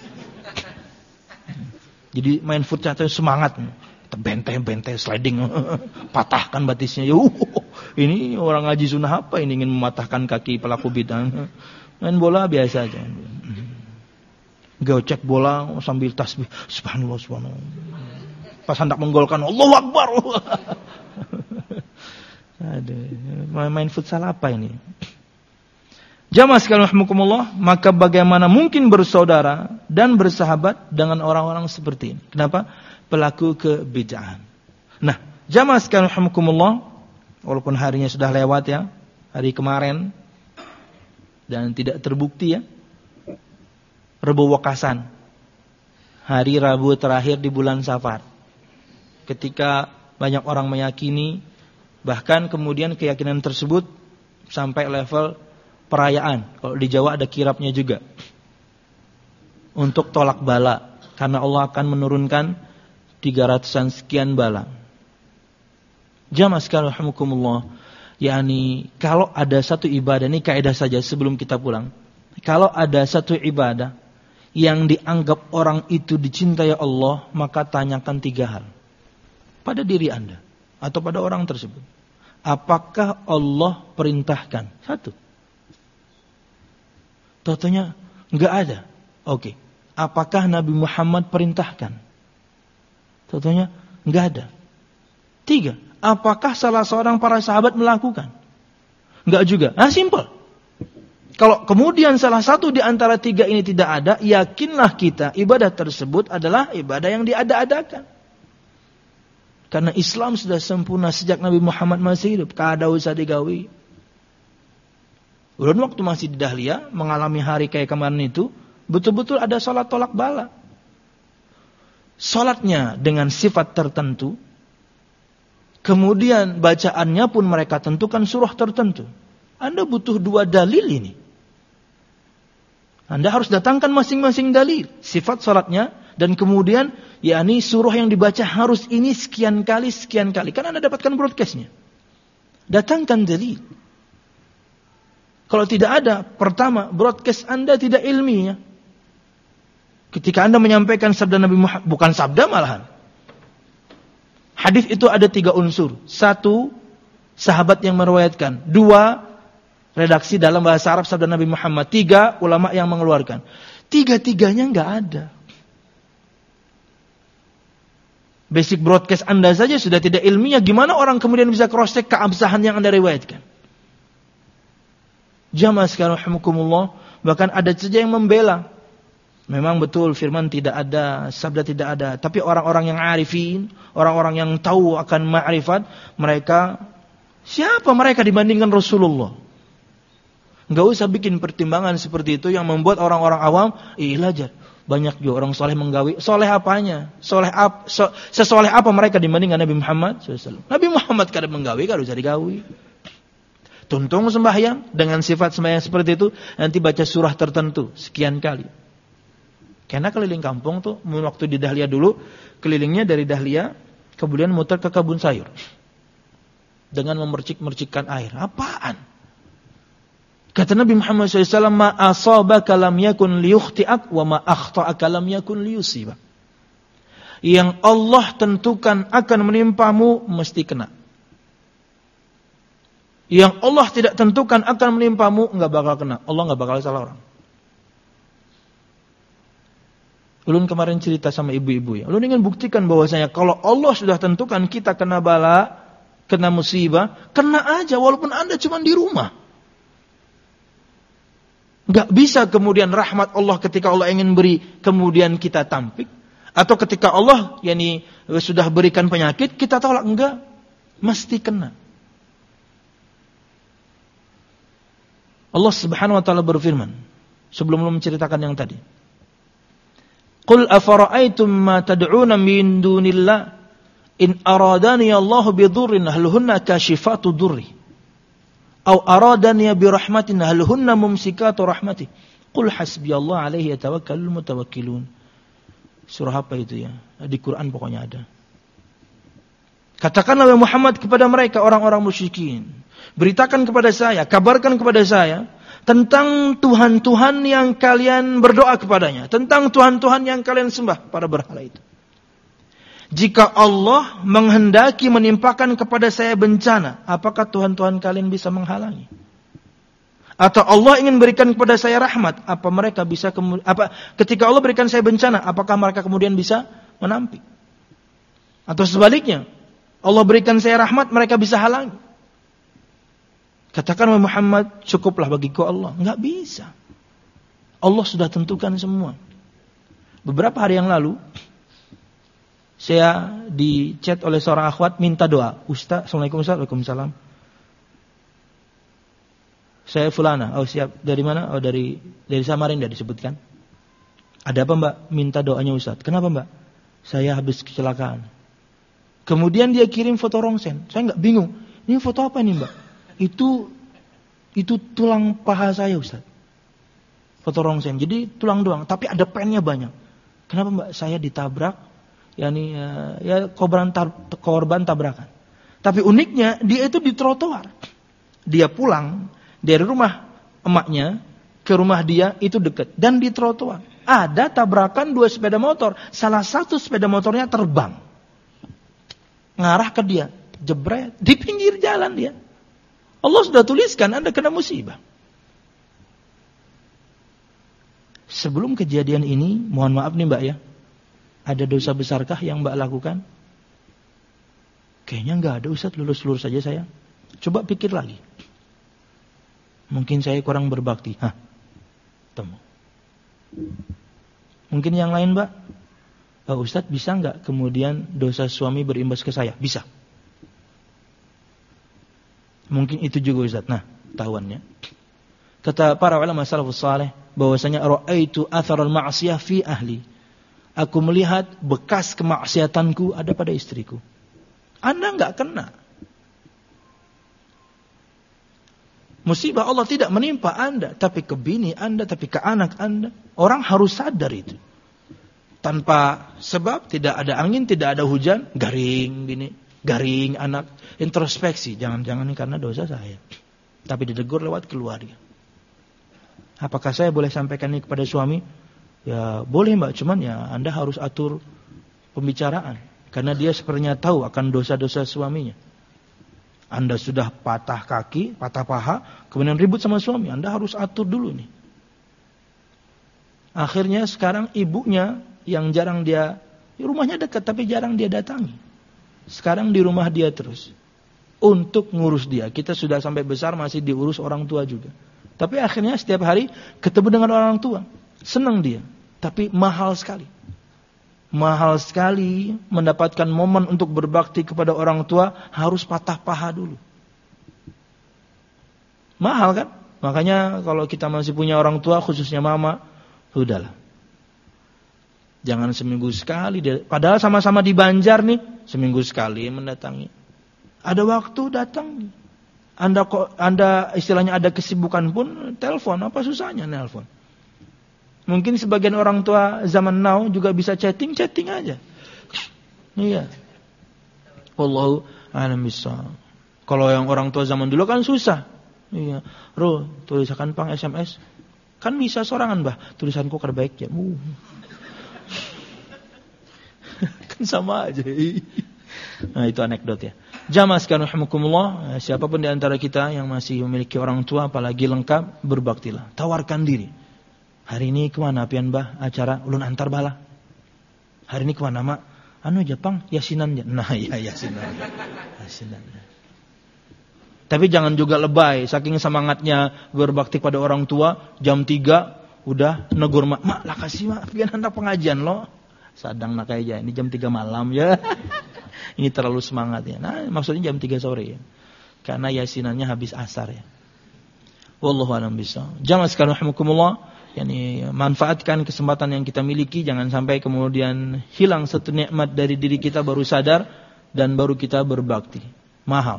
Jadi main futsal itu semangat. Benteng-benteng sliding. Patahkan batisnya. Yuh, ini orang ngaji sunnah apa ini ingin mematahkan kaki pelaku bid'ah. Main bola biasa aja. Gocek bola sambil tasbih. Subhanallah, subhanallah. Pas hendak menggolkan, Allahu Akbar. Aduh, main futsal apa ini? Jamaah sekalian rahimakumullah, maka bagaimana mungkin bersaudara dan bersahabat dengan orang-orang seperti ini? Kenapa? Pelaku kebid'ahan. Nah, jamaah sekalian rahimakumullah, walaupun harinya sudah lewat ya, hari kemarin dan tidak terbukti ya. Rebu Wakasan. Hari Rabu terakhir di bulan Safar. Ketika banyak orang meyakini, bahkan kemudian keyakinan tersebut sampai level perayaan. Kalau di Jawa ada kirapnya juga. Untuk tolak bala. Karena Allah akan menurunkan tiga ratusan sekian bala. Jamaah sekalian rahimakumullah. Yani kalau ada satu ibadah, ini kaidah saja sebelum kita pulang. Kalau ada satu ibadah yang dianggap orang itu dicintai Allah, maka tanyakan tiga hal. Pada diri Anda. Atau pada orang tersebut. Apakah Allah perintahkan? Satu. Totonya enggak ada. Oke. Apakah Nabi Muhammad perintahkan? Totonya enggak ada. Tiga. Apakah salah seorang para sahabat melakukan? Enggak juga. Nah, simple. Kalau kemudian salah satu di antara tiga ini tidak ada, yakinlah kita ibadah tersebut adalah ibadah yang diada-adakan. Karena Islam sudah sempurna sejak Nabi Muhammad masih hidup. Kada usah digawi. Ulun waktu masih di Dahlia, mengalami hari kayak kemarin itu, betul-betul ada salat tolak bala. Salatnya dengan sifat tertentu, kemudian bacaannya pun mereka tentukan surah tertentu. Anda butuh dua dalil ini. Anda harus datangkan masing-masing dalil, sifat salatnya, dan kemudian, yakni surah yang dibaca harus ini sekian kali, sekian kali. Kan Anda dapatkan broadcastnya. Datangkan dalil. Kalau tidak ada, pertama, broadcast Anda tidak ilmiah. Ketika Anda menyampaikan sabda Nabi Muhammad, bukan sabda malahan. Hadis itu ada tiga unsur. Satu, sahabat yang meriwayatkan. Dua, redaksi dalam bahasa Arab sabda Nabi Muhammad. Tiga, ulama yang mengeluarkan. Tiga-tiganya nggak ada. Basic broadcast Anda saja sudah tidak ilmiah. Gimana orang kemudian bisa cross-check keabsahan yang Anda riwayatkan? Jamaah sekalian rahimakumullah, bahkan ada saja yang membela. Memang betul firman tidak ada, sabda tidak ada. Tapi orang-orang yang arifin, orang-orang yang tahu akan ma'rifat, mereka, siapa mereka dibandingkan Rasulullah? Enggak usah bikin pertimbangan seperti itu yang membuat orang-orang awam, ih lajar. Banyak juga orang soleh menggawi. Soleh apanya? Soleh ap, so, sesoleh apa mereka dibandingkan Nabi Muhammad shallallahu alaihi wasallam? Nabi Muhammad kadang menggawi, kadang bisa digawi. Tuntung sembahyang dengan sifat sembahyang seperti itu, nanti baca surah tertentu sekian kali. Karena keliling kampung tuh, waktu di Dahlia dulu, kelilingnya dari Dahlia, kemudian muter ke kebun sayur. Dengan memercik-mercikkan air. Apaan? Kata Nabi Muhammad shallallahu alaihi wasallam, ma asabaka lam yakun liyukhti'ak, wa ma akhta'aka lam yakun liyusibak. Yang Allah tentukan akan menimpamu, mesti kena. Yang Allah tidak tentukan akan menimpamu, enggak bakal kena. Allah enggak bakal salah orang. Ulun kemarin cerita sama ibu-ibu ya. Ulun ingin buktikan bahwasanya kalau Allah sudah tentukan kita kena bala, kena musibah, kena aja walaupun Anda cuma di rumah. Enggak bisa kemudian rahmat Allah ketika Allah ingin beri kemudian kita tampik, atau ketika Allah yakni sudah berikan penyakit kita tolak, enggak, mesti kena. Allah Subhanahu wa taala berfirman sebelum belum menceritakan yang tadi. Qul afara'aytum ma tad'una min dunillah in aradani Allahu bidurrin hal hunna kashifatu durri aw aradani birahmatin hal hunna mumsikatu rahmati qul hasbiyallahu alaihi yatawakkalul mutawakkilun. Surah apa itu ya? Di Quran pokoknya ada. Katakanlah wahai Muhammad kepada mereka orang-orang musyrikin, beritakan kepada saya, kabarkan kepada saya tentang Tuhan-Tuhan yang kalian berdoa kepadanya, tentang Tuhan-Tuhan yang kalian sembah para berhala itu. Jika Allah menghendaki menimpakan kepada saya bencana, apakah Tuhan-Tuhan kalian bisa menghalangi? Atau Allah ingin berikan kepada saya rahmat, apa mereka bisa kemudian, apa ketika Allah berikan saya bencana, apakah mereka kemudian bisa menampik? Atau sebaliknya, Allah berikan saya rahmat, mereka bisa halangi? Katakan Muhammad, cukuplah bagiku Allah. Enggak bisa. Allah sudah tentukan semua. Beberapa hari yang lalu, saya di chat oleh seorang akhwat minta doa. Ustaz, Assalamualaikum Ustaz, Waalaikumsalam. Saya fulana. Oh siap. Dari mana? Oh dari dari Samarinda disebutkan. Ada apa mbak? Minta doanya Ustaz. Kenapa mbak? Saya habis kecelakaan. Kemudian dia kirim foto rongsen. Saya enggak bingung. Ini foto apa nih mbak? Itu itu tulang paha saya Ustaz. Foto rongsen. Jadi tulang doang, tapi ada pennya banyak. Kenapa mbak? Saya ditabrak, yakni ya, ya korban tab, korban tabrakan. Tapi uniknya dia itu di trotoar. Dia pulang dari rumah emaknya ke rumah dia itu dekat dan di trotoar. Ada tabrakan dua sepeda motor. Salah satu sepeda motornya terbang. Ngarah ke dia, jebret di pinggir jalan dia. Allah sudah tuliskan Anda kena musibah. Sebelum kejadian ini, mohon maaf nih mbak ya, ada dosa besarkah yang mbak lakukan? Kayaknya enggak ada Ustaz, lulus-lulus saja saya. Coba pikir lagi. Mungkin saya kurang berbakti. Hah, temu. Mungkin yang lain mbak? Oh, Ustaz bisa enggak kemudian dosa suami berimbas ke saya? Bisa. Mungkin itu juga Ustaz. Nah, tahuannya. Kata para ulama salafus saleh bahwasanya ra'aitu atharal ma'siyah fi ahli. Aku melihat bekas kemaksiatanku ada pada istriku. Anda enggak kena. Musibah Allah tidak menimpa Anda, tapi ke bini Anda, tapi ke anak Anda. Orang harus sadar itu. Tanpa sebab, tidak ada angin, tidak ada hujan, garing bini. Garing anak, introspeksi, jangan-jangan ini karena dosa saya. Tapi ditegur lewat keluarga. Apakah saya boleh sampaikan ini kepada suami? Ya boleh mbak, cuman ya Anda harus atur pembicaraan. Karena dia sepertinya tahu akan dosa-dosa suaminya. Anda sudah patah kaki, patah paha, kemudian ribut sama suami. Anda harus atur dulu nih. Akhirnya sekarang ibunya yang jarang dia, rumahnya dekat tapi jarang dia datangi. Sekarang di rumah dia terus. Untuk ngurus dia. Kita sudah sampai besar masih diurus orang tua juga. Tapi akhirnya setiap hari ketemu dengan orang tua. Senang dia. Tapi mahal sekali. Mahal sekali mendapatkan momen untuk berbakti kepada orang tua, harus patah paha dulu. Mahal kan? Makanya kalau kita masih punya orang tua, khususnya mama, sudahlah. Jangan seminggu sekali. Padahal sama-sama di Banjar nih, seminggu sekali mendatangi. Ada waktu datang. Anda kok Anda istilahnya ada kesibukan pun telepon, apa susahnya nelpon? Mungkin sebagian orang tua zaman now juga bisa chatting-chatting aja. Iya. Wallahu a'lam bishawab. Kalau yang orang tua zaman dulu kan susah. Iya. Ro, tulisakan pang S M S. Kan bisa sorangan, Bah. Tulisanku kada baik ya. Uh. Kan sama aja. Nah, itu anekdot ya. Jamaah sekalian rahimakumullah, siapapun di antara kita yang masih memiliki orang tua apalagi lengkap, berbaktilah. Tawarkan diri. Hari ini kemana pian bah acara ulun antar bala? Hari ini kemana mak? Anu Jepang yasinan ya. Nah ya yasinan. Yasinan. Tapi jangan juga lebay. Saking semangatnya berbakti pada orang tua, jam tiga udah negur mak, mak lah kasih mak pian hendak pengajian lo. Sadang nak aja ini jam tiga malam ya. Ini terlalu semangat ya. Nah maksudnya jam tiga sore ya. Karena yasinannya habis asar ya. Wallahu a'lam bishawab. Jamaah sekalian rahimakumullah. Yani manfaatkan kesempatan yang kita miliki, jangan sampai kemudian hilang satu nikmat dari diri kita baru sadar dan baru kita berbakti. Mahal.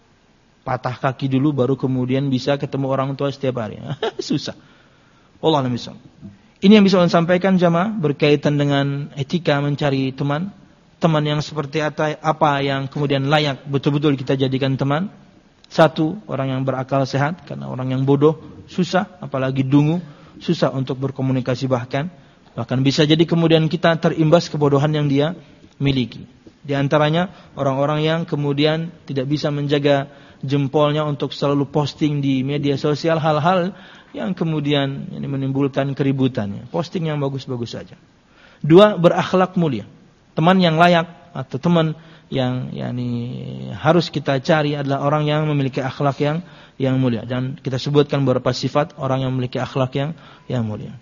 Patah kaki dulu baru kemudian bisa ketemu orang tua setiap hari. Susah. Allah a'lam bishawab. Ini yang bisa saya sampaikan jamaah berkaitan dengan etika mencari teman, teman yang seperti apa yang kemudian layak betul-betul kita jadikan teman. Satu, orang yang berakal sehat, karena orang yang bodoh susah, apalagi dungu. Susah untuk berkomunikasi bahkan bahkan bisa jadi kemudian kita terimbas kebodohan yang dia miliki. Di antaranya orang-orang yang kemudian tidak bisa menjaga jempolnya untuk selalu posting di media sosial hal-hal yang kemudian ini menimbulkan keributan. Posting yang bagus-bagus saja. Dua, berakhlak mulia. Teman yang layak atau teman yang yakni harus kita cari adalah orang yang memiliki akhlak yang yang mulia, dan kita sebutkan beberapa sifat orang yang memiliki akhlak yang yang mulia.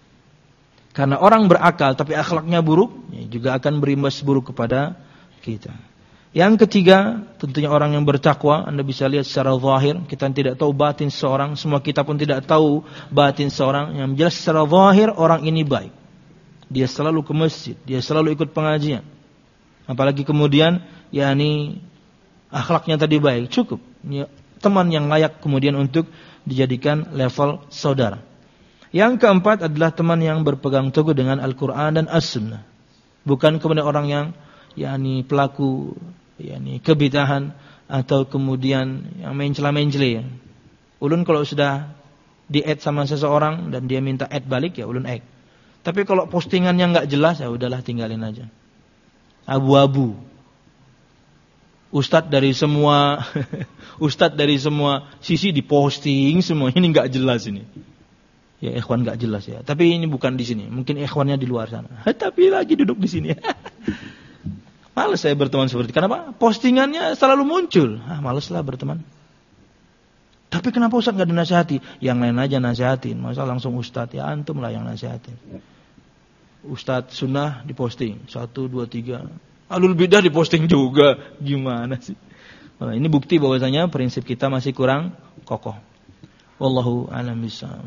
Karena orang berakal tapi akhlaknya buruk, ya, juga akan berimbas buruk kepada kita. Yang ketiga, tentunya orang yang bertakwa. Anda bisa lihat secara zahir, kita tidak tahu batin seorang, semua kita pun tidak tahu batin seorang. Yang jelas secara zahir orang ini baik. Dia selalu ke masjid, dia selalu ikut pengajian. Apalagi kemudian yakni akhlaknya tadi baik, cukup. Ya, teman yang layak kemudian untuk dijadikan level saudara. Yang keempat adalah teman yang berpegang teguh dengan Al-Quran dan As-Sunnah. Bukan kemudian orang yang yakni pelaku yakni kebidahan atau kemudian yang mencela-mencela. Ulun kalau sudah di-add sama seseorang dan dia minta add balik, ya ulun add. Tapi kalau postingannya enggak jelas, ya udahlah tinggalin aja. Abu-abu. Ustadz dari semua Ustadz dari semua sisi diposting semua, ini enggak jelas ini. Ya ikhwan enggak jelas ya. Tapi ini bukan di sini, mungkin ikhwannya di luar sana. Tapi lagi duduk di sini. Males saya berteman seperti itu. Kenapa? Postingannya selalu muncul. Ah, maleslah berteman. Tapi kenapa Ustadz enggak dinasihati? Yang lain aja nasihatin. Masa langsung Ustadz? Ya antum lah yang nasihatin. Ustadz sunnah diposting satu dua tiga. Alul bidah diposting juga. Gimana sih? Nah, ini bukti bahwasanya prinsip kita masih kurang kokoh. Wallahu a'lam bishawab.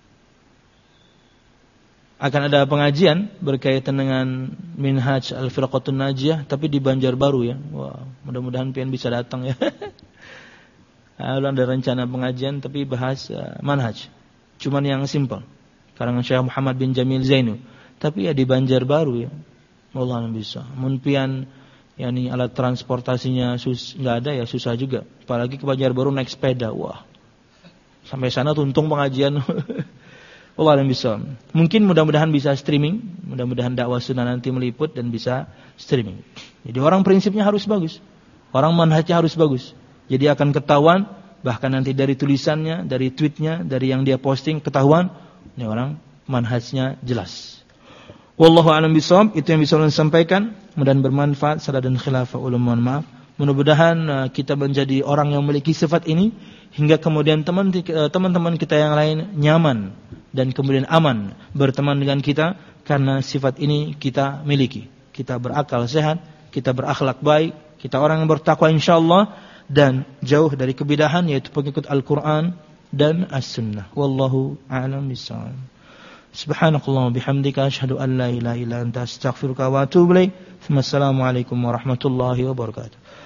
Akan ada pengajian berkaitan dengan Minhaj Al-Firqatun Najiyah, tapi di Banjarbaru ya. Wah, mudah-mudahan pian bisa datang ya. Lalu ada rencana pengajian tapi bahas uh, manhaj. Cuman yang simpel. Karangan Syekh Muhammad bin Jamil Zainu. Tapi ya di Banjarbaru ya. Wallahu a'lam bishawab. Mun pian yakni alat transportasinya sus enggak ada ya susah juga. Apalagi ke Banjarbaru naik sepeda. Wah. Sampai sana tuntung pengajian. Wallahu a'lam bishawab. Mungkin mudah-mudahan bisa streaming, mudah-mudahan dakwah sunnah nanti meliput dan bisa streaming. Jadi orang prinsipnya harus bagus. Orang manhajnya harus bagus. Jadi akan ketahuan, bahkan nanti dari tulisannya, dari tweetnya, dari yang dia posting ketahuan, ini orang manhajnya jelas. Wallahu a'lam bishawab. Itu yang bisa saya sampaikan. Mudah-mudahan bermanfaat. Salah dan khilafah ulum, mohon maaf. Mudah-mudahan uh, kita menjadi orang yang memiliki sifat ini hingga kemudian teman uh, teman-teman kita yang lain nyaman dan kemudian aman berteman dengan kita karena sifat ini kita miliki. Kita berakal sehat, kita berakhlak baik, kita orang yang bertakwa insyaallah dan jauh dari kebidahan yaitu pengikut Al-Qur'an dan As-Sunnah. Wallahu a'lam bishawab. Subhanakallahumma bihamdika asyhadu an la ilaha illa anta astaghfiruka wa atubu ilaik. Wassalamualaikum warahmatullahi wabarakatuh.